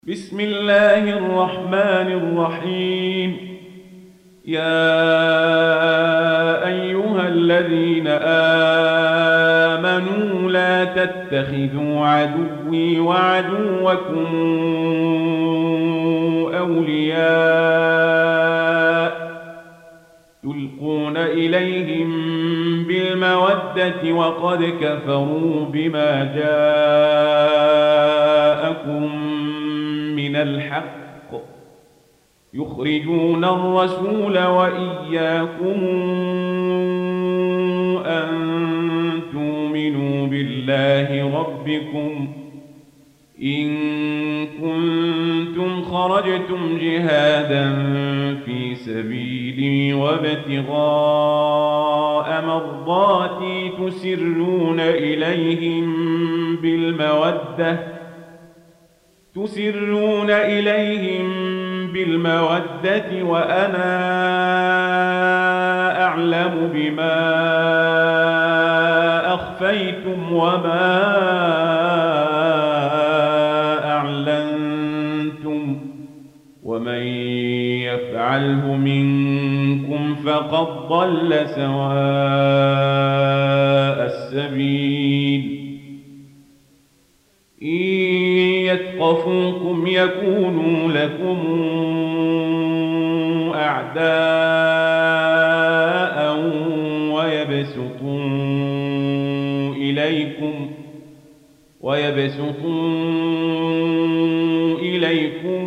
بسم الله الرحمن الرحيم. يا أيها الذين آمنوا لا تتخذوا عدوي وعدوكم أولياء تلقون إليهم بالمودة وقد كفروا بما جاءكم من الحق يخرجون الرسول وإياكم أن تؤمنوا بالله ربكم إن كنتم خرجتم جهادا في سبيلي وابتغاء مرضاتي تسرون إليهم بالمودة وأنا أعلم بما أخفيتم وما أعلنتم ومن يفعله منكم فقد ضل سواء السبيل. إن يثقفوكم يكونوا لكم أعداء ويبسطوا إليكم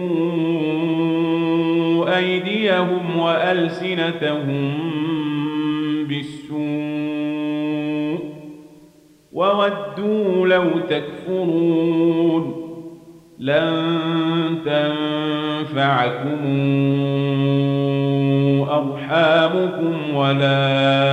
أيديهم وألسنتهم بالسوء وودوا لو تكفرون. لن تنفعكم أرحامكم ولا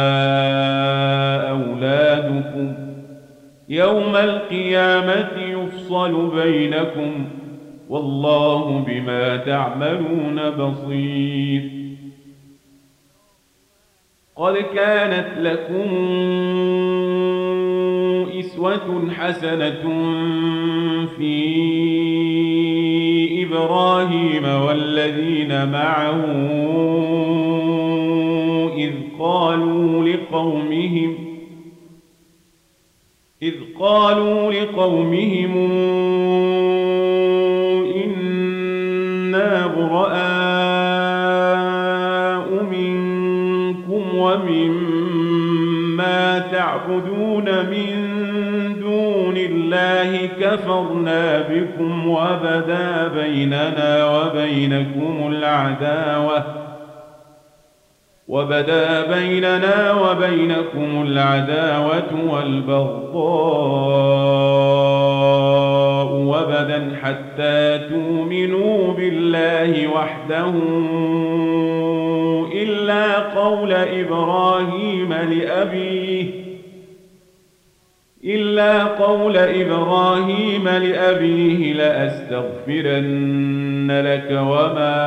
أولادكم يوم القيامة يفصل بينكم والله بما تعملون بصير. قد كانت لكم أسوة حسنة في إبراهيم والذين معه إذ قالوا لقومهم إنا براء منكم ومما تعبدون من دون الله كفرنا بكم وبدا بيننا وبينكم العداوة والبغضاء وبدا حتى تؤمنوا بالله وحده إلا قول إبراهيم لأبيه لأستغفرن لك وما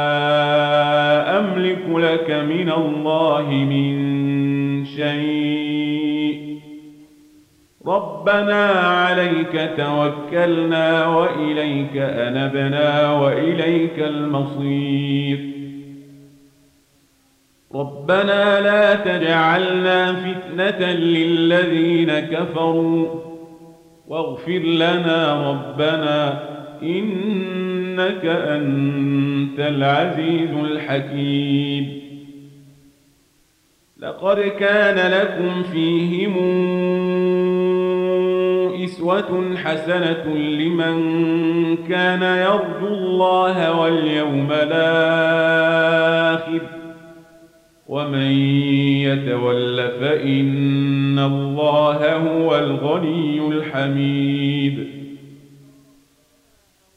أملك لك من الله من شيء ربنا عليك توكلنا وإليك أنبنا وإليك المصير. ربنا لا تجعلنا فتنة للذين كفروا واغفر لنا ربنا إنك أنت العزيز الحكيم. لقد كان لكم فيهم أسوة حسنة لمن كان يرجو الله واليوم الآخر ومن يتول فإن الله هو الغني الحميد.